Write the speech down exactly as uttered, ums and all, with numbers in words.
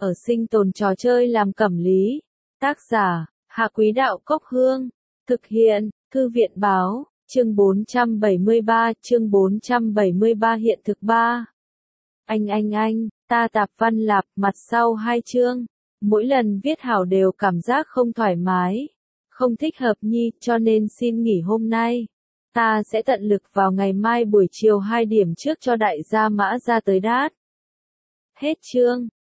ở sinh tồn trò chơi làm cẩm lý. Tác giả, Hạ Quý Đạo Cốc Hương. Thực hiện, Thư viện Báo, chương bốn trăm bảy mươi ba, chương bốn trăm bảy mươi ba hiện thực ba. Anh anh anh, ta tạp văn lạp, mặt sau hai chương. Mỗi lần viết hảo đều cảm giác không thoải mái, không thích hợp nhi, cho nên xin nghỉ hôm nay. Ta sẽ tận lực vào ngày mai buổi chiều hai điểm trước cho đại gia Mã ra tới đát. Hết chương.